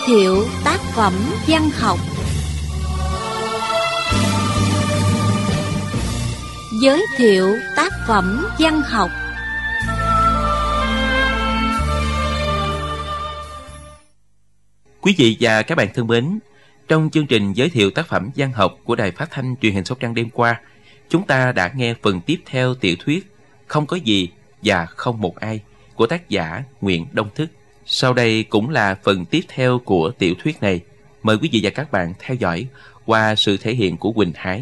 thiệu tác phẩm văn học. Giới thiệu tác phẩm văn học. Quý vị và các bạn thân mến, trong chương trình giới thiệu tác phẩm văn học của Đài Phát thanh Truyền hình Sóc Trăng đêm qua, chúng ta đã nghe phần tiếp theo tiểu thuyết Không có gì và không một ai của tác giả Nguyễn Đông Thức. Sau đây cũng là phần tiếp theo của tiểu thuyết này. Mời quý vị và các bạn theo dõi qua sự thể hiện của Quỳnh Hải.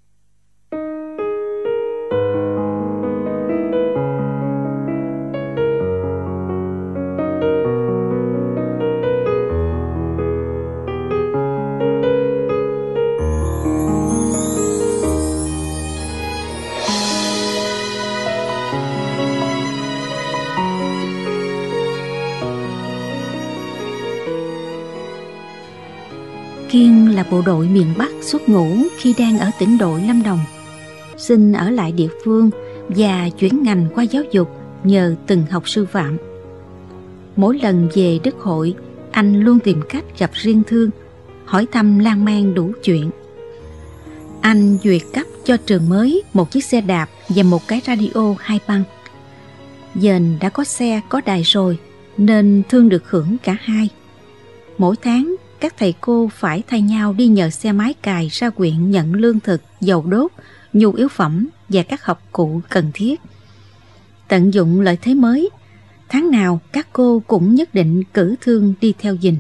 Kiên là bộ đội miền Bắc xuất ngũ khi đang ở tỉnh đội Lâm Đồng, xin ở lại địa phương và chuyển ngành qua giáo dục nhờ từng học sư phạm. Mỗi lần về Đức Hội, anh luôn tìm cách gặp riêng Thương, hỏi thăm lan man đủ chuyện. Anh duyệt cấp cho trường mới một chiếc xe đạp và một cái radio 2 băng. Dền đã có xe có đài rồi nên Thương được hưởng cả hai. Mỗi tháng các thầy cô phải thay nhau đi nhờ xe máy cày ra huyện nhận lương thực, dầu đốt, nhu yếu phẩm và các hộp cụ cần thiết. Tận dụng lợi thế mới, tháng nào các cô cũng nhất định cử Thương đi theo Dình.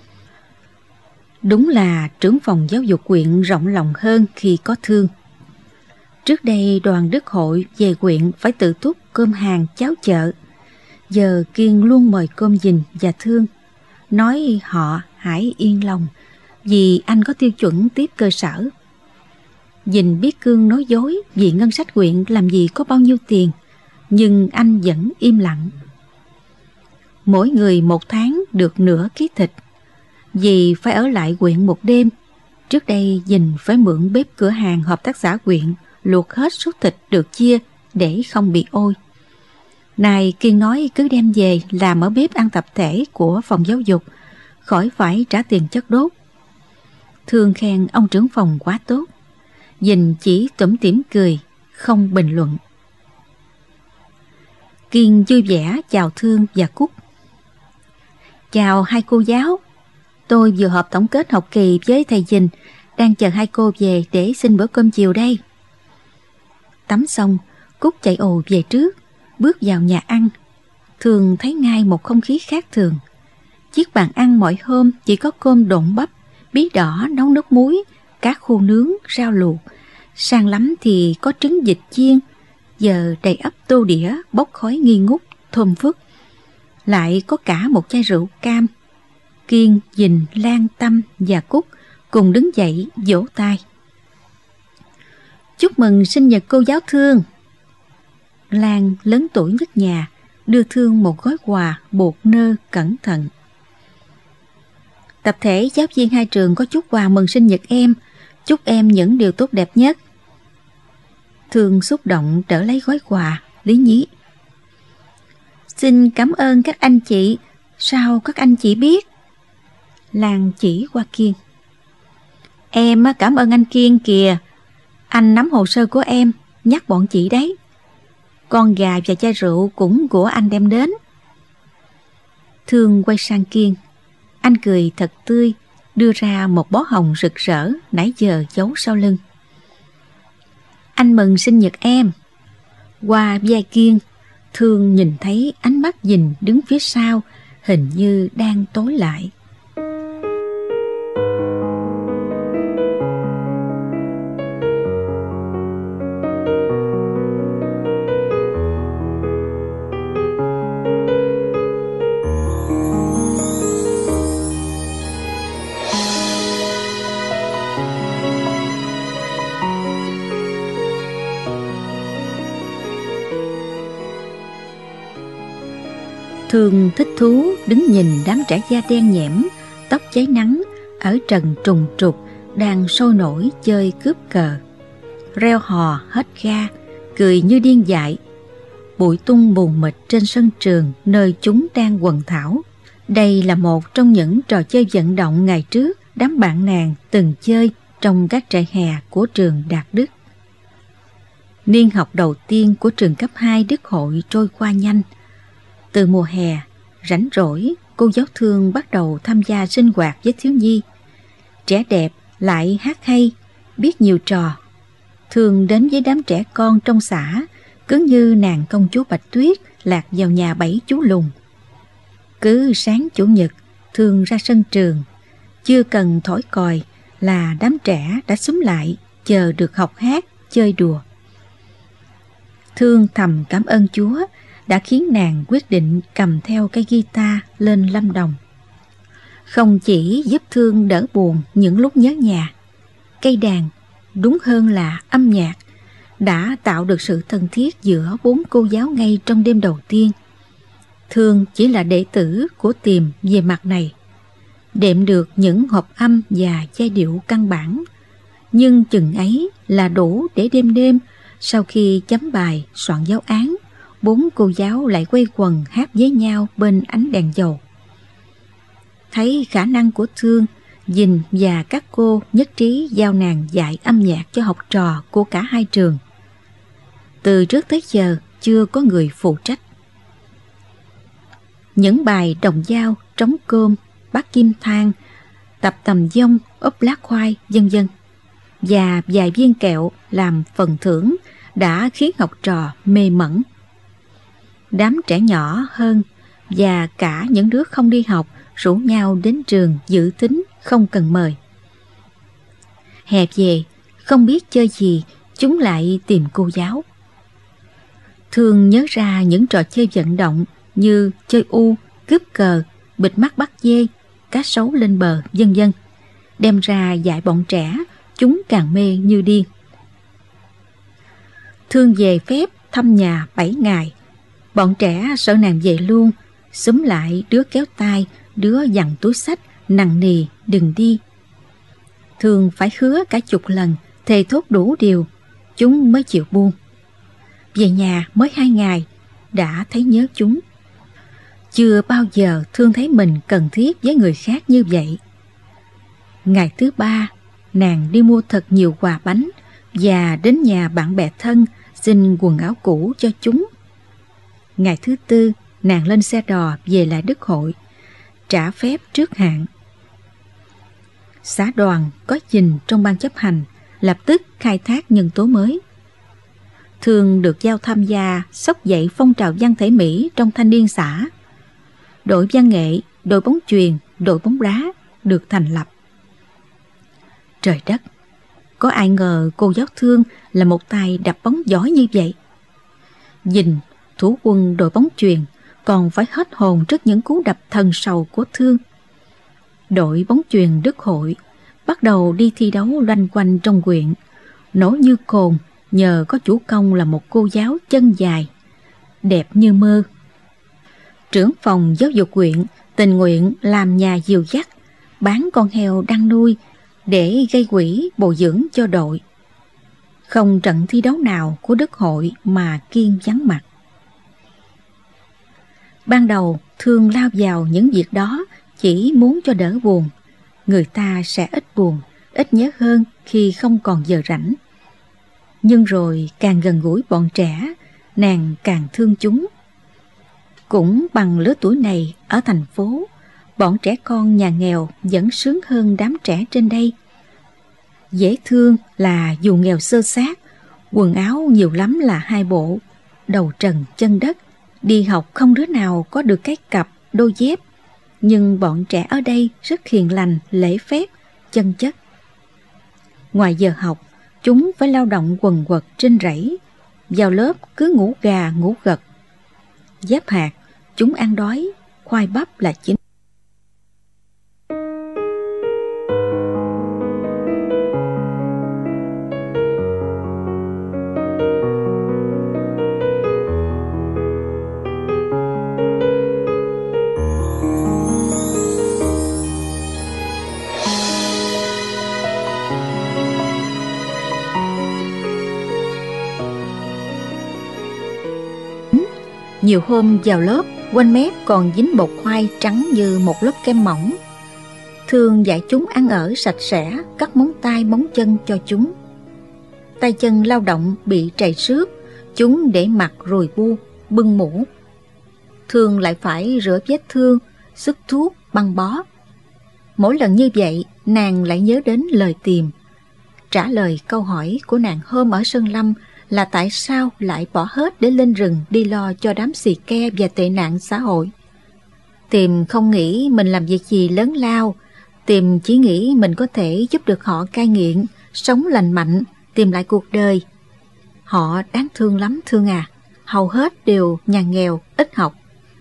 Đúng là trưởng phòng giáo dục huyện rộng lòng hơn khi có Thương. Trước đây đoàn Đức Hội về huyện phải tự túc cơm hàng cháo chợ. Giờ Kiên luôn mời cơm Dình và Thương, nói họ hãy yên lòng vì anh có tiêu chuẩn tiếp cơ sở. Dình biết Cương nói dối vì ngân sách huyện làm gì có bao nhiêu tiền, nhưng anh vẫn im lặng. Mỗi người một tháng được nửa ký thịt. Vì phải ở lại huyện một đêm, trước đây Dình phải mượn bếp cửa hàng hợp tác xã huyện luộc hết số thịt được chia để không bị ôi. Này Kiên nói cứ đem về làm ở bếp ăn tập thể của phòng giáo dục, khỏi phải trả tiền chất đốt. Thương khen ông trưởng phòng quá tốt. Dình chỉ tủm tỉm cười, không bình luận. Kiên vui vẻ chào Thương và Cúc. Chào hai cô giáo. Tôi vừa họp tổng kết học kỳ với thầy Dình, đang chờ hai cô về để xin bữa cơm chiều đây. Tắm xong, Cúc chạy ồ về trước, bước vào nhà ăn. Thương thấy ngay một không khí khác thường. Chiếc bàn ăn mọi hôm chỉ có cơm độn bắp, bí đỏ nấu nước muối, cá khô nướng, rau luộc. Sang lắm thì có trứng vịt chiên, giờ đầy ắp tô đĩa bốc khói nghi ngút, thơm phức. Lại có cả một chai rượu cam. Kiên, Dình, Lan, Tâm và Cúc cùng đứng dậy vỗ tay. Chúc mừng sinh nhật cô giáo Thương. Lan lớn tuổi nhất nhà đưa Thương một gói quà bột nơ cẩn thận. Tập thể giáo viên hai trường có chúc quà mừng sinh nhật em, chúc em những điều tốt đẹp nhất. Thương xúc động đỡ lấy gói quà, lý nhí. Xin cảm ơn các anh chị, sao các anh chị biết? Lan chỉ qua Kiên. Em cảm ơn anh Kiên kìa, anh nắm hồ sơ của em, nhắc bọn chị đấy. Con gà và chai rượu cũng của anh đem đến. Thương quay sang Kiên. Anh cười thật tươi, đưa ra một bó hồng rực rỡ nãy giờ giấu sau lưng. Anh mừng sinh nhật em. Qua vai Kiên, Thương nhìn thấy ánh mắt Dình đứng phía sau, hình như đang tối lại. Thương thích thú đứng nhìn đám trẻ da đen nhẽm, tóc cháy nắng ở trần trùng trục đang sôi nổi chơi cướp cờ, reo hò hết ga, cười như điên dại. Bụi tung mù mịt trên sân trường nơi chúng đang quần thảo, Đây là một trong những trò chơi vận động ngày trước đám bạn nàng từng chơi trong các trại hè của trường Đạt Đức. Niên học đầu tiên của trường cấp 2 Đức Hội trôi qua nhanh. Từ mùa hè, rảnh rỗi, cô giáo Thương bắt đầu tham gia sinh hoạt với thiếu nhi. Trẻ đẹp, lại hát hay, biết nhiều trò. Thường đến với đám trẻ con trong xã, cứ như nàng công chúa Bạch Tuyết lạc vào nhà 7 chú lùn. Cứ sáng chủ nhật, Thương ra sân trường, chưa cần thổi còi là đám trẻ đã xúm lại, chờ được học hát, chơi đùa. Thương thầm cảm ơn Chúa đã khiến nàng quyết định cầm theo cây guitar lên Lâm Đồng. Không chỉ giúp Thương đỡ buồn những lúc nhớ nhà, cây đàn, đúng hơn là âm nhạc, đã tạo được sự thân thiết giữa 4 cô giáo ngay trong đêm đầu tiên. Thương chỉ là đệ tử của Tiềm về mặt này, đệm được những hợp âm và giai điệu căn bản, nhưng chừng ấy là đủ để đêm đêm sau khi chấm bài soạn giáo án, 4 cô giáo lại quây quần hát với nhau bên ánh đèn dầu. Thấy khả năng của Thương, Dình và các cô nhất trí giao nàng dạy âm nhạc cho học trò của cả hai trường. Từ trước tới giờ chưa có người phụ trách. Những bài đồng dao, trống cơm, bát kim thang, tập tầm dông, ốp lá khoai, vân vân, và vài viên kẹo làm phần thưởng đã khiến học trò mê mẩn. Đám trẻ nhỏ hơn và cả những đứa không đi học rủ nhau đến trường dự tính không cần mời. Hè về, không biết chơi gì, chúng lại tìm cô giáo. Thường nhớ ra những trò chơi vận động như chơi u, cướp cờ, bịt mắt bắt dê, cá sấu lên bờ, vân vân. Đem ra dạy bọn trẻ, chúng càng mê như điên. Thương về phép thăm nhà 7 ngày. Bọn trẻ sợ nàng về luôn, xúm lại đứa kéo tay, đứa giằng túi xách, nằng nì đừng đi. Thường phải hứa cả chục lần, thề thốt đủ điều, chúng mới chịu buông. Về nhà mới 2 ngày, đã thấy nhớ chúng. Chưa bao giờ Thương thấy mình cần thiết với người khác như vậy. Ngày thứ 3, nàng đi mua thật nhiều quà bánh và đến nhà bạn bè thân xin quần áo cũ cho chúng. Ngày thứ 4, nàng lên xe đò về lại Đức Hội, trả phép trước hạn. Xã đoàn có Dình trong ban chấp hành, lập tức khai thác nhân tố mới. Thường được giao tham gia xốc dậy phong trào văn thể Mỹ trong thanh niên xã. Đội văn nghệ, đội bóng chuyền, đội bóng đá được thành lập. Trời đất, có ai ngờ cô giáo Thương là một tay đập bóng giỏi như vậy. Dình, thủ quân đội bóng chuyền, còn phải hết hồn trước những cú đập thần sầu của Thương. Đội bóng chuyền Đức Hội bắt đầu đi thi đấu loanh quanh trong huyện, nổ như cồn nhờ có chủ công là một cô giáo chân dài, đẹp như mơ. Trưởng phòng giáo dục huyện tình nguyện làm nhà dìu dắt, bán con heo đang nuôi để gây quỹ bồi dưỡng cho đội. Không trận thi đấu nào của Đức Hội mà Kiên vắng mặt. Ban đầu Thương lao vào những việc đó chỉ muốn cho đỡ buồn. Người ta sẽ ít buồn, ít nhớ hơn khi không còn giờ rảnh. Nhưng rồi càng gần gũi bọn trẻ, nàng càng thương chúng. Cũng bằng lứa tuổi này ở thành phố, bọn trẻ con nhà nghèo vẫn sướng hơn đám trẻ trên đây. Dễ thương là dù nghèo xơ xác, quần áo nhiều lắm là 2 bộ, đầu trần chân đất, đi học không đứa nào có được cái cặp đôi dép. Nhưng bọn trẻ ở đây rất hiền lành, lễ phép, chân chất. Ngoài giờ học, chúng phải lao động quần quật trên rẫy, vào lớp cứ ngủ gà ngủ gật. Giáp hạt, chúng ăn đói, khoai bắp là chính. Nhiều hôm vào lớp quanh mép còn dính bột khoai trắng như một lớp kem mỏng. Thương dạy chúng ăn ở sạch sẽ, cắt móng tay móng chân cho chúng. Tay chân lao động bị trầy xước, chúng để mặc rùi bu, bưng mũ. Thương lại phải rửa vết thương, xức thuốc, băng bó. Mỗi lần như vậy, nàng lại nhớ đến lời Tìm. Trả lời câu hỏi của nàng hôm ở Sơn Lâm là tại sao lại bỏ hết để lên rừng đi lo cho đám xì ke và tệ nạn xã hội. Tìm không nghĩ mình làm việc gì lớn lao. Tìm chỉ nghĩ mình có thể giúp được họ cai nghiện, sống lành mạnh, tìm lại cuộc đời. Họ đáng thương lắm Thương à, hầu hết đều nhà nghèo, ít học.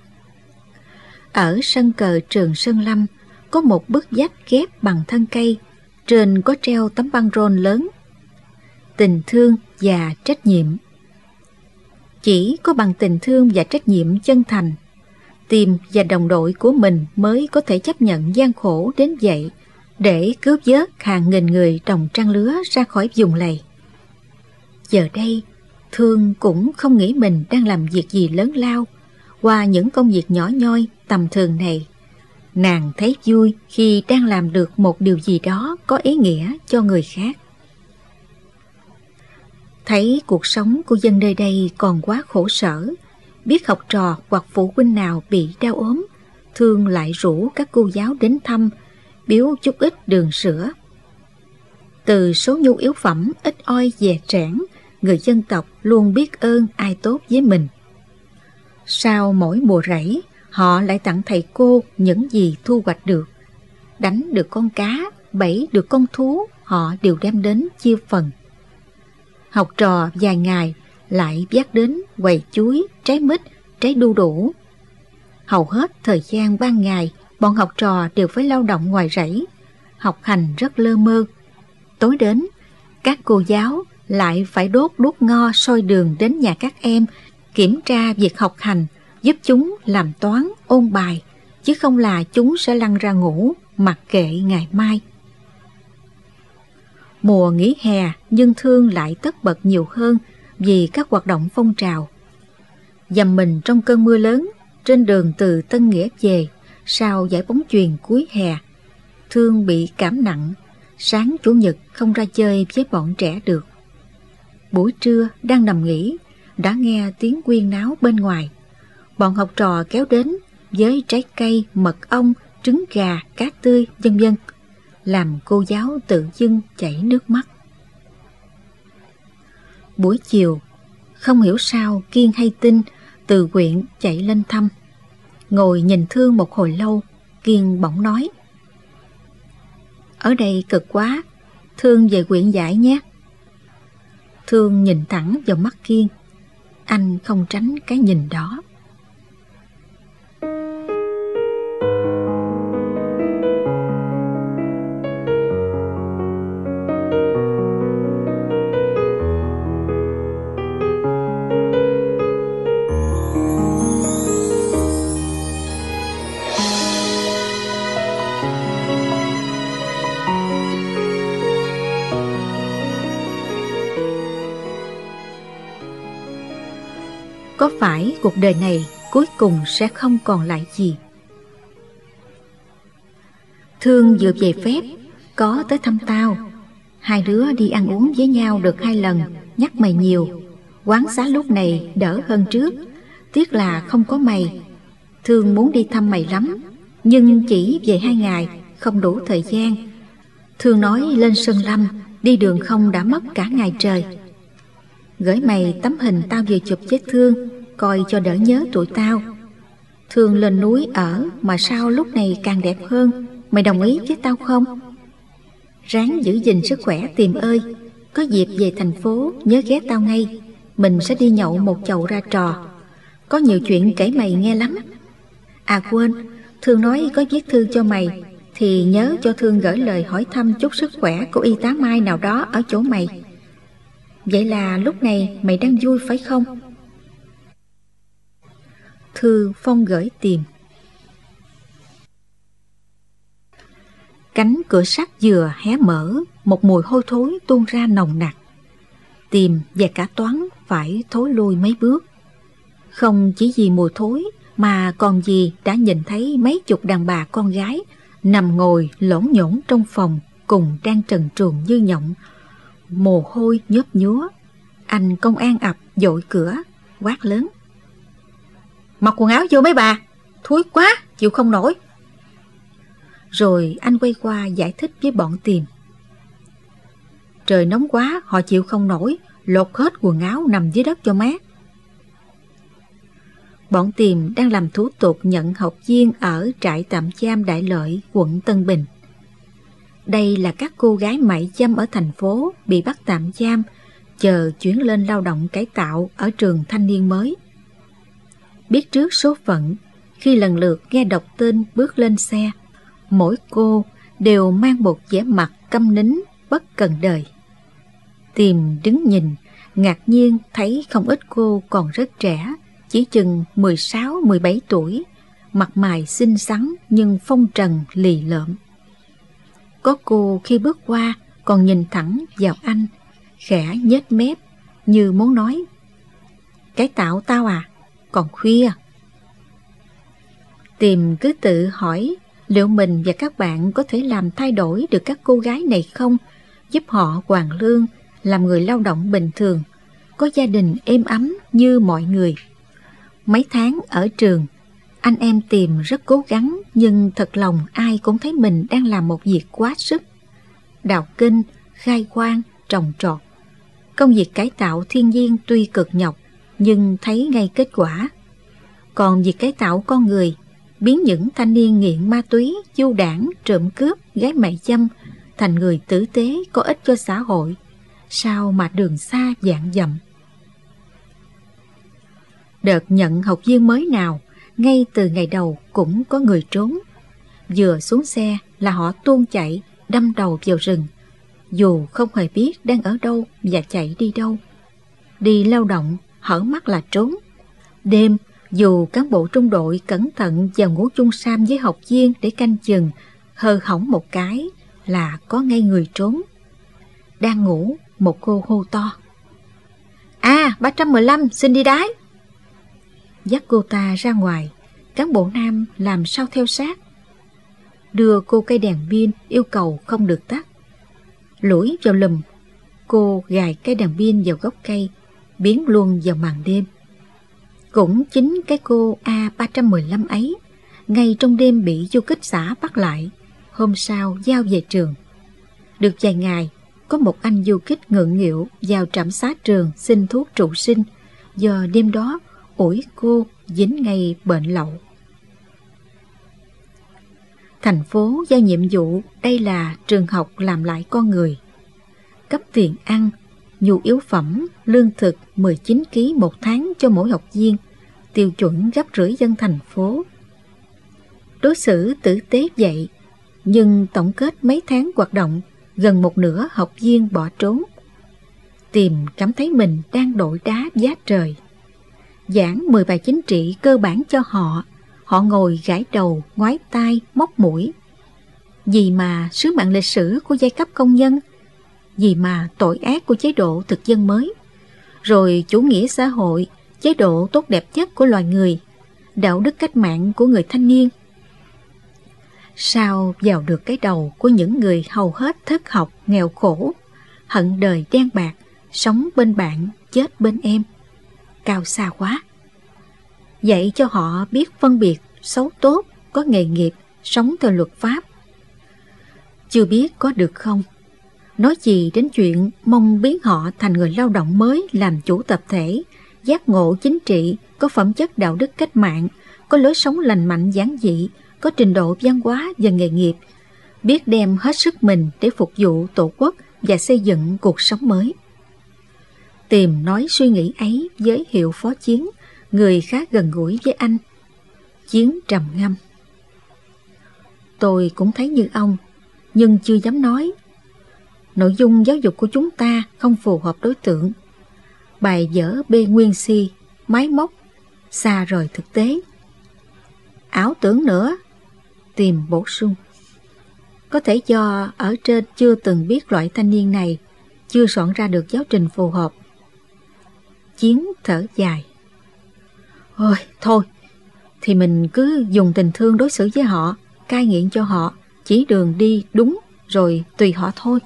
Ở sân cờ trường Sơn Lâm có một bức vách ghép bằng thân cây, trên có treo tấm băng rôn lớn: tình thương và trách nhiệm. Chỉ có bằng tình thương và trách nhiệm chân thành, Tìm và đồng đội của mình mới có thể chấp nhận gian khổ đến vậy để cứu vớt hàng nghìn người đồng trang lứa ra khỏi vùng lầy. Giờ đây, Thương cũng không nghĩ mình đang làm việc gì lớn lao. Qua những công việc nhỏ nhoi, tầm thường này, nàng thấy vui khi đang làm được một điều gì đó có ý nghĩa cho người khác. Thấy cuộc sống của dân nơi đây còn quá khổ sở, biết học trò hoặc phụ huynh nào bị đau ốm, Thương lại rủ các cô giáo đến thăm, biếu chút ít đường sữa. Từ số nhu yếu phẩm ít oi dè trẽn, người dân tộc luôn biết ơn ai tốt với mình. Sau mỗi mùa rẫy, họ lại tặng thầy cô những gì thu hoạch được. Đánh được con cá, bẫy được con thú, họ đều đem đến chia phần. Học trò vài ngày lại vác đến quầy chuối, trái mít, trái đu đủ. Hầu hết thời gian ban ngày, bọn học trò đều phải lao động ngoài rẫy, học hành rất lơ mơ. Tối đến, các cô giáo lại phải đốt đuốc ngo soi đường đến nhà các em, kiểm tra việc học hành, giúp chúng làm toán, ôn bài, chứ không là chúng sẽ lăn ra ngủ, mặc kệ ngày mai. Mùa nghỉ hè, nhưng Thương lại tất bật nhiều hơn vì các hoạt động phong trào. Dầm mình trong cơn mưa lớn, trên đường từ Tân Nghĩa về, sau giải bóng chuyền cuối hè, Thương bị cảm nặng, sáng Chủ nhật không ra chơi với bọn trẻ được. Buổi trưa đang nằm nghỉ, đã nghe tiếng huyên náo bên ngoài. Bọn học trò kéo đến với trái cây, mật ong, trứng gà, cá tươi, vân vân, làm cô giáo tự dưng chảy nước mắt. Buổi chiều, không hiểu sao Kiên hay Tinh từ huyện chạy lên thăm. Ngồi nhìn Thương một hồi lâu, Kiên bỗng nói: "Ở đây cực quá, Thương về huyện giải nhé." Thương nhìn thẳng vào mắt Kiên, anh không tránh cái nhìn đó. Có phải cuộc đời này cuối cùng sẽ không còn lại gì? Thương vừa về phép, có tới thăm tao. Hai đứa đi ăn uống với nhau được 2 lần, nhắc mày nhiều. Quán xá lúc này đỡ hơn trước, tiếc là không có mày. Thương muốn đi thăm mày lắm, nhưng chỉ về 2 ngày, không đủ thời gian. Thương nói lên Sơn Lâm, đi đường không đã mất cả ngày trời. Gửi mày tấm hình tao vừa chụp với Thương, coi cho đỡ nhớ tụi tao. Thương lên núi ở mà sao lúc này càng đẹp hơn. Mày đồng ý với tao không? Ráng giữ gìn sức khỏe Tìm ơi. Có dịp về thành phố nhớ ghé tao ngay. Mình sẽ đi nhậu một chầu ra trò. Có nhiều chuyện kể mày nghe lắm. À quên, Thương nói có viết thư cho mày, thì nhớ cho Thương gửi lời hỏi thăm chúc sức khỏe của y tá Mai nào đó ở chỗ mày. Vậy là lúc này mày đang vui phải không? Thư Phong gửi Tìm. Cánh cửa sắt vừa hé mở, một mùi hôi thối tuôn ra nồng nặc. Tìm và cả Toán phải thối lui mấy bước. Không chỉ vì mùi thối, mà còn gì đã nhìn thấy mấy chục đàn bà con gái nằm ngồi lổn nhổn trong phòng cùng đang trần truồng như nhộng, mồ hôi nhớp nhúa. Anh công an ập dội cửa, quát lớn: "Mặc quần áo vô mấy bà, thúi quá, chịu không nổi." Rồi anh quay qua giải thích với bọn Tìm: "Trời nóng quá, họ chịu không nổi, lột hết quần áo nằm dưới đất cho mát." Bọn Tìm đang làm thủ tục nhận học viên ở trại tạm giam Đại Lợi, quận Tân Bình. Đây là các cô gái mại dâm ở thành phố bị bắt tạm giam, chờ chuyển lên lao động cải tạo ở trường thanh niên mới. Biết trước số phận, khi lần lượt nghe đọc tên bước lên xe, mỗi cô đều mang một vẻ mặt câm nín, bất cần đời. Tìm đứng nhìn, ngạc nhiên thấy không ít cô còn rất trẻ, chỉ chừng 16-17 tuổi, mặt mày xinh xắn nhưng phong trần lì lợm. Có cô khi bước qua còn nhìn thẳng vào anh, khẽ nhếch mép như muốn nói: "Cải tạo tao à, còn khuya." Tìm cứ tự hỏi liệu mình và các bạn có thể làm thay đổi được các cô gái này không, giúp họ hoàn lương, làm người lao động bình thường, có gia đình êm ấm như mọi người. Mấy tháng ở trường, anh em Tìm rất cố gắng, nhưng thật lòng ai cũng thấy mình đang làm một việc quá sức. Đào kênh, khai quang, trồng trọt. Công việc cải tạo thiên nhiên tuy cực nhọc, nhưng thấy ngay kết quả. Còn việc cải tạo con người, biến những thanh niên nghiện ma túy, du đảng, trộm cướp, gái mại dâm thành người tử tế có ích cho xã hội, sao mà đường xa vạn dặm. Đợt nhận học viên mới nào, ngay từ ngày đầu cũng có người trốn. Vừa xuống xe là họ tuôn chạy, đâm đầu vào rừng, dù không hề biết đang ở đâu và chạy đi đâu. Đi lao động, hở mắt là trốn. Đêm, dù cán bộ trung đội cẩn thận vào ngủ chung sam với học viên để canh chừng, hơ hỏng một cái là có ngay người trốn. Đang ngủ, một cô hô to: "À, 315, xin đi đái." Dắt cô ta ra ngoài, cán bộ nam làm sao theo sát. Đưa cô cây đèn pin, yêu cầu không được tắt. Lủi vào lùm, cô gài cây đèn pin vào gốc cây, biến luôn vào màn đêm. Cũng chính cái cô A315 ấy, ngay trong đêm bị du kích xã bắt lại, hôm sau giao về trường. Được vài ngày, có một anh du kích ngượng nghịu vào trạm xá trường xin thuốc trụ sinh, do đêm đó ủi cô dính ngay bệnh lậu. Thành phố giao nhiệm vụ đây là trường học làm lại con người, cấp tiền ăn, nhu yếu phẩm, lương thực 19 kg một tháng cho mỗi học viên, tiêu chuẩn gấp rưỡi dân thành phố. Đối xử tử tế vậy, nhưng tổng kết mấy tháng hoạt động, gần một nửa học viên bỏ trốn. Tìm cảm thấy mình đang đội đá giá trời. Giảng 10 bài chính trị cơ bản cho họ, họ ngồi gãi đầu, ngoái tai, móc mũi. Vì mà sứ mạng lịch sử của giai cấp công nhân, vì mà tội ác của chế độ thực dân mới, rồi chủ nghĩa xã hội, chế độ tốt đẹp nhất của loài người, đạo đức cách mạng của người thanh niên. Sao vào được cái đầu của những người hầu hết thất học, nghèo khổ, hận đời đen bạc, sống bên bạn, chết bên em? Cao xa quá. Dạy cho họ biết phân biệt xấu tốt, có nghề nghiệp, sống theo luật pháp. Chưa biết có được không? Nói gì đến chuyện mong biến họ thành người lao động mới, làm chủ tập thể, giác ngộ chính trị, có phẩm chất đạo đức cách mạng, có lối sống lành mạnh giản dị, có trình độ văn hóa và nghề nghiệp, biết đem hết sức mình để phục vụ Tổ quốc và xây dựng cuộc sống mới. Tìm nói suy nghĩ ấy với Hiệu Phó Chiến, người khá gần gũi với anh. Chiến trầm ngâm: "Tôi cũng thấy như ông, nhưng chưa dám nói. Nội dung giáo dục của chúng ta không phù hợp đối tượng. Bài vở bê nguyên si, máy móc, xa rời thực tế." "Ảo tưởng nữa," Tìm bổ sung. "Có thể do ở trên chưa từng biết loại thanh niên này, chưa soạn ra được giáo trình phù hợp." Chiến thở dài: "Ôi, thôi, thì mình cứ dùng tình thương đối xử với họ, cai nghiện cho họ, chỉ đường đi đúng rồi tùy họ thôi.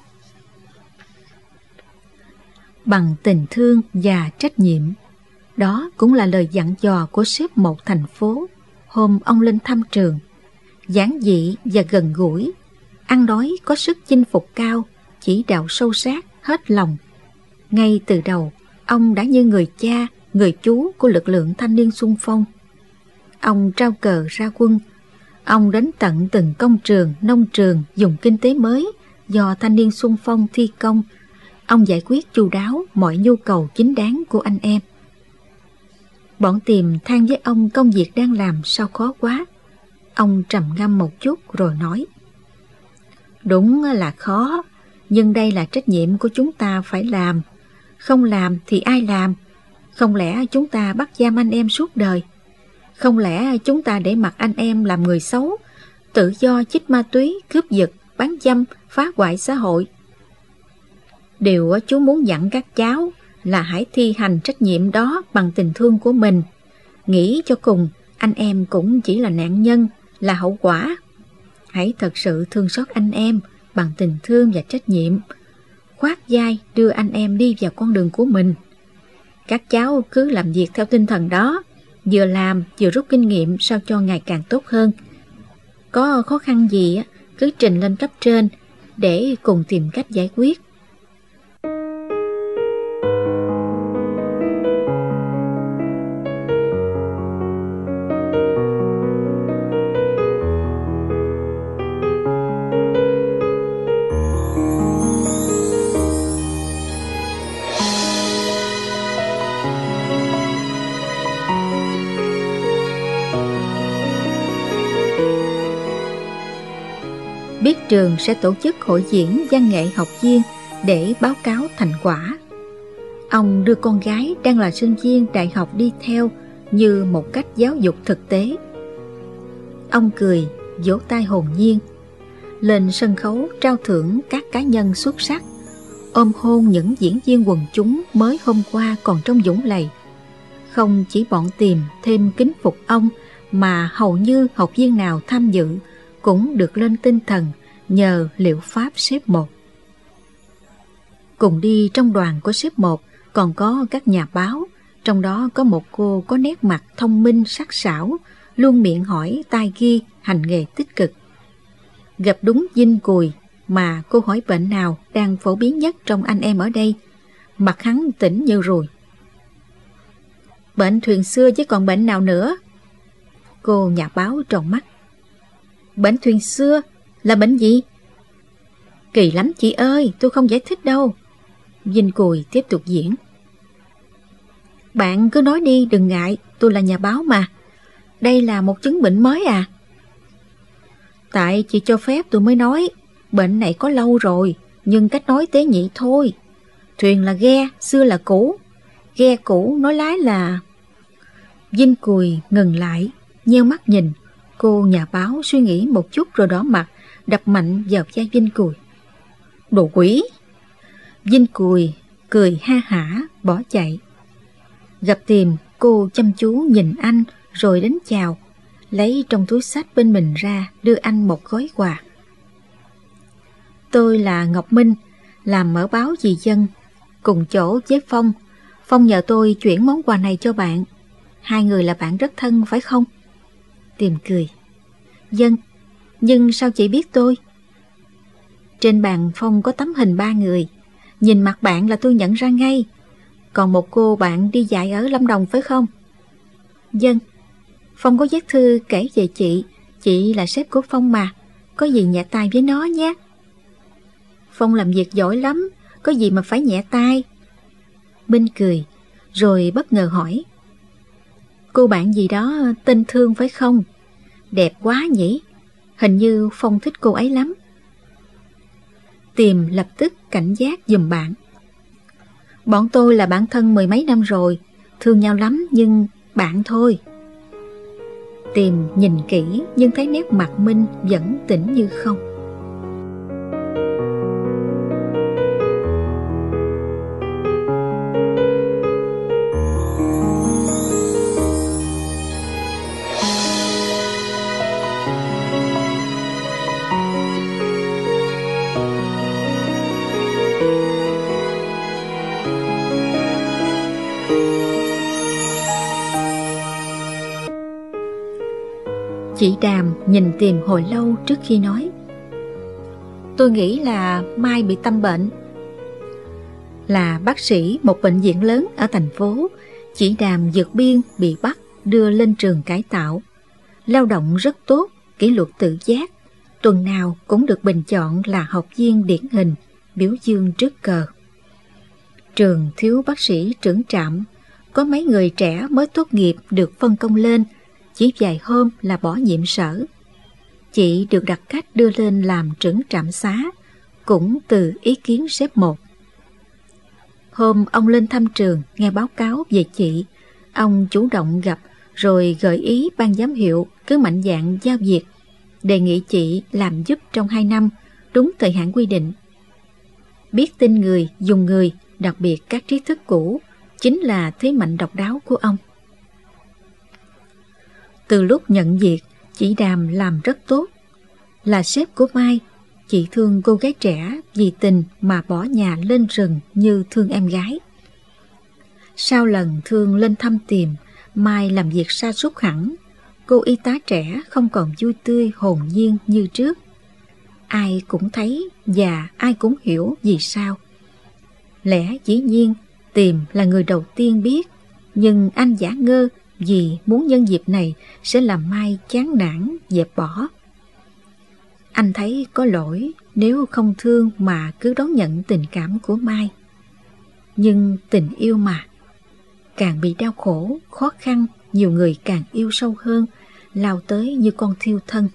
Bằng tình thương và trách nhiệm. Đó cũng là lời dặn dò của sếp một thành phố hôm ông lên thăm trường. Giản dị và gần gũi, ăn nói có sức chinh phục cao, chỉ đạo sâu sát, hết lòng. Ngay từ đầu, ông đã như người cha, người chú của lực lượng thanh niên xung phong. Ông trao cờ ra quân. Ông đến tận từng công trường, nông trường dùng kinh tế mới do thanh niên xung phong thi công. Ông giải quyết chu đáo mọi nhu cầu chính đáng của anh em. Bọn Tìm than với ông công việc đang làm sao khó quá. Ông trầm ngâm một chút rồi nói: Đúng là khó, nhưng đây là trách nhiệm của chúng ta phải làm. Không làm thì ai làm? Không lẽ chúng ta bắt giam anh em suốt đời? Không lẽ chúng ta để mặc anh em làm người xấu, tự do chích ma túy, cướp giật, bán dâm, phá hoại xã hội? Điều chú muốn dặn các cháu là hãy thi hành trách nhiệm đó bằng tình thương của mình. Nghĩ cho cùng, anh em cũng chỉ là nạn nhân, là hậu quả. Hãy thật sự thương xót anh em bằng tình thương và trách nhiệm. Khoác vai đưa anh em đi vào con đường của mình. Các cháu cứ làm việc theo tinh thần đó, vừa làm vừa rút kinh nghiệm sao cho ngày càng tốt hơn. Có khó khăn gì cứ trình lên cấp trên để cùng tìm cách giải quyết. Biết trường sẽ tổ chức hội diễn văn nghệ học viên để báo cáo thành quả. Ông đưa con gái đang là sinh viên đại học đi theo như một cách giáo dục thực tế. Ông cười, vỗ tay hồn nhiên. Lên sân khấu trao thưởng các cá nhân xuất sắc, ôm hôn những diễn viên quần chúng mới hôm qua còn trong vũng lầy. Không chỉ bọn Tìm thêm kính phục ông, mà hầu như học viên nào tham dự cũng được lên tinh thần nhờ liệu pháp sếp một. Cùng đi trong đoàn của sếp một còn có các nhà báo, trong đó có một cô có nét mặt thông minh sắc sảo, luôn miệng hỏi tai ghi, hành nghề tích cực. Gặp đúng Vinh Cùi mà cô hỏi bệnh nào đang phổ biến nhất trong anh em ở đây, mặt hắn tỉnh như ruồi. Bệnh thuyền xưa chứ còn bệnh nào nữa? Cô nhà báo tròn mắt. Bệnh thuyền xưa là bệnh gì? Kỳ lắm chị ơi, tôi không giải thích đâu. Vinh Cùi tiếp tục diễn. Bạn cứ nói đi, đừng ngại, tôi là nhà báo mà. Đây là một chứng bệnh mới à? Tại chị cho phép tôi mới nói. Bệnh này có lâu rồi, nhưng cách nói tế nhị thôi. Thuyền là ghe, xưa là cũ. Ghe cũ nói lái là... Vinh Cùi ngừng lại, nheo mắt nhìn. Cô nhà báo suy nghĩ một chút rồi đỏ mặt, đập mạnh vào vai Vinh Cùi. Đồ quỷ! Vinh Cùi cười ha hả bỏ chạy. Gặp Tìm, cô chăm chú nhìn anh rồi đến chào, lấy trong túi xách bên mình ra đưa anh một gói quà. Tôi là Ngọc Minh, làm ở báo Vì Dân, cùng chỗ với Phong. Phong nhờ tôi chuyển món quà này cho bạn. Hai người là bạn rất thân phải không? Tìm cười. Dân, nhưng sao chị biết tôi? Trên bàn Phong có tấm hình 3 người. Nhìn mặt bạn là tôi nhận ra ngay. Còn một cô bạn đi dạy ở Lâm Đồng phải không? Dân, Phong có viết thư kể về chị là sếp của Phong mà. Có gì nhẹ tay với nó nhé. Phong làm việc giỏi lắm, có gì mà phải nhẹ tay. Minh cười, rồi bất ngờ hỏi. Cô bạn gì đó tên Thương phải không? Đẹp quá nhỉ? Hình như Phong thích cô ấy lắm. Tìm lập tức cảnh giác giùm bạn. Bọn tôi là bạn thân 10 mấy năm rồi, thương nhau lắm nhưng bạn thôi. Tìm nhìn kỹ nhưng thấy nét mặt Minh vẫn tĩnh như không. Chị Đàm nhìn Tìm hồi lâu trước khi nói: "Tôi nghĩ là Mai bị tâm bệnh." Là bác sĩ một bệnh viện lớn ở thành phố, chị Đàm vượt biên bị bắt đưa lên trường cải tạo. Lao động rất tốt, kỷ luật tự giác, tuần nào cũng được bình chọn là học viên điển hình, biểu dương trước cờ. Trường thiếu bác sĩ trưởng trạm, có mấy người trẻ mới tốt nghiệp được phân công lên, chỉ vài hôm là bỏ nhiệm sở. Chị được đặt cách đưa lên làm trưởng trạm xá, cũng từ ý kiến sếp một. Hôm ông lên thăm trường nghe báo cáo về chị, ông chủ động gặp rồi gợi ý ban giám hiệu cứ mạnh dạn giao việc, đề nghị chị làm giúp trong 2 năm, đúng thời hạn quy định. Biết tin người, dùng người, đặc biệt các trí thức cũ, chính là thế mạnh độc đáo của ông. Từ lúc nhận việc, chị Đàm làm rất tốt. Là sếp của Mai, chị thương cô gái trẻ vì tình mà bỏ nhà lên rừng như thương em gái. Sau lần Thương lên thăm Tìm, Mai làm việc sa sút hẳn. Cô y tá trẻ không còn vui tươi hồn nhiên như trước. Ai cũng thấy và ai cũng hiểu vì sao. Lẽ dĩ nhiên Tìm là người đầu tiên biết, nhưng anh giả ngơ vì muốn nhân dịp này sẽ làm Mai chán nản dẹp bỏ. Anh thấy có lỗi nếu không thương mà cứ đón nhận tình cảm của Mai. Nhưng tình yêu mà, càng bị đau khổ, khó khăn, nhiều người càng yêu sâu hơn, lao tới như con thiêu thân.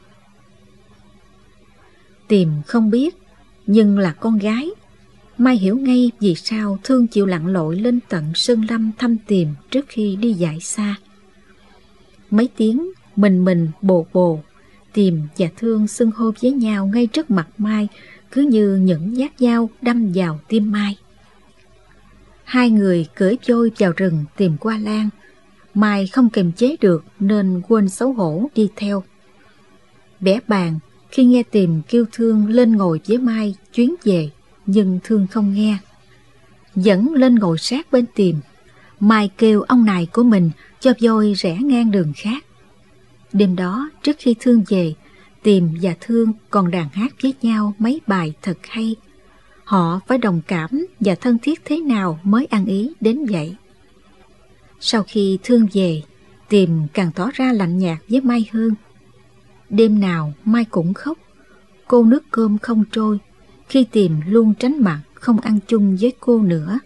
Tìm không biết, nhưng là con gái. Mai hiểu ngay vì sao Thương chịu lặn lội lên tận Sơn Lâm thăm Tìm trước khi đi dạy xa. Mấy tiếng mình bồ bồ, Tìm và Thương xưng hô với nhau ngay trước mặt Mai, cứ như những nhát dao đâm vào tim Mai. Hai người cưỡi trôi vào rừng tìm Hoa Lan. Mai không kiềm chế được nên quên xấu hổ đi theo. Bẽ bàng khi nghe Tìm kêu Thương lên ngồi với Mai chuyến về, nhưng Thương không nghe. Dẫn lên ngồi sát bên Tìm, Mai kêu ông nài của mình cho voi rẽ ngang đường khác. Đêm đó trước khi Thương về, Tìm và Thương còn đàn hát với nhau mấy bài thật hay. Họ phải đồng cảm và thân thiết thế nào mới ăn ý đến vậy. Sau khi Thương về, Tìm càng tỏ ra lạnh nhạt với Mai hơn. Đêm nào Mai cũng khóc. Cô nước cơm không trôi, khi Tìm luôn tránh mặt không ăn chung với cô nữa.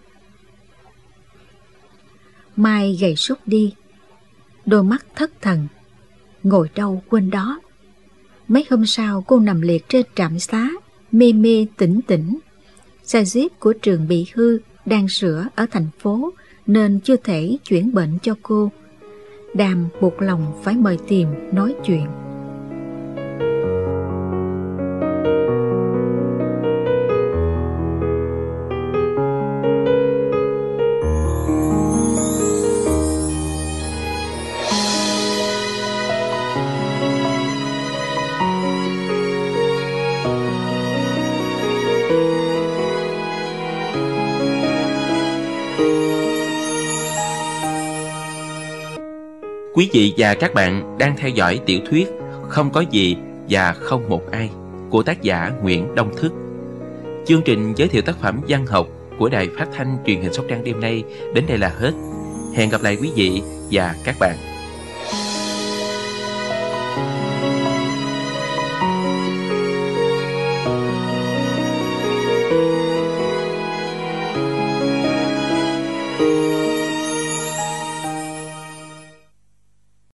Mai gầy sút đi, đôi mắt thất thần, ngồi đâu quên đó. Mấy hôm sau cô nằm liệt trên trạm xá, mê mê tỉnh tỉnh. Xe jeep của trường bị hư, đang sửa ở thành phố nên chưa thể chuyển bệnh cho cô. Đàm buộc lòng phải mời Tìm nói chuyện. Quý vị và các bạn đang theo dõi tiểu thuyết Không có gì và không một ai của tác giả Nguyễn Đông Thức. Chương trình giới thiệu tác phẩm văn học của Đài Phát thanh Truyền hình Sóc Trăng đêm nay đến đây là hết. Hẹn gặp lại quý vị và các bạn.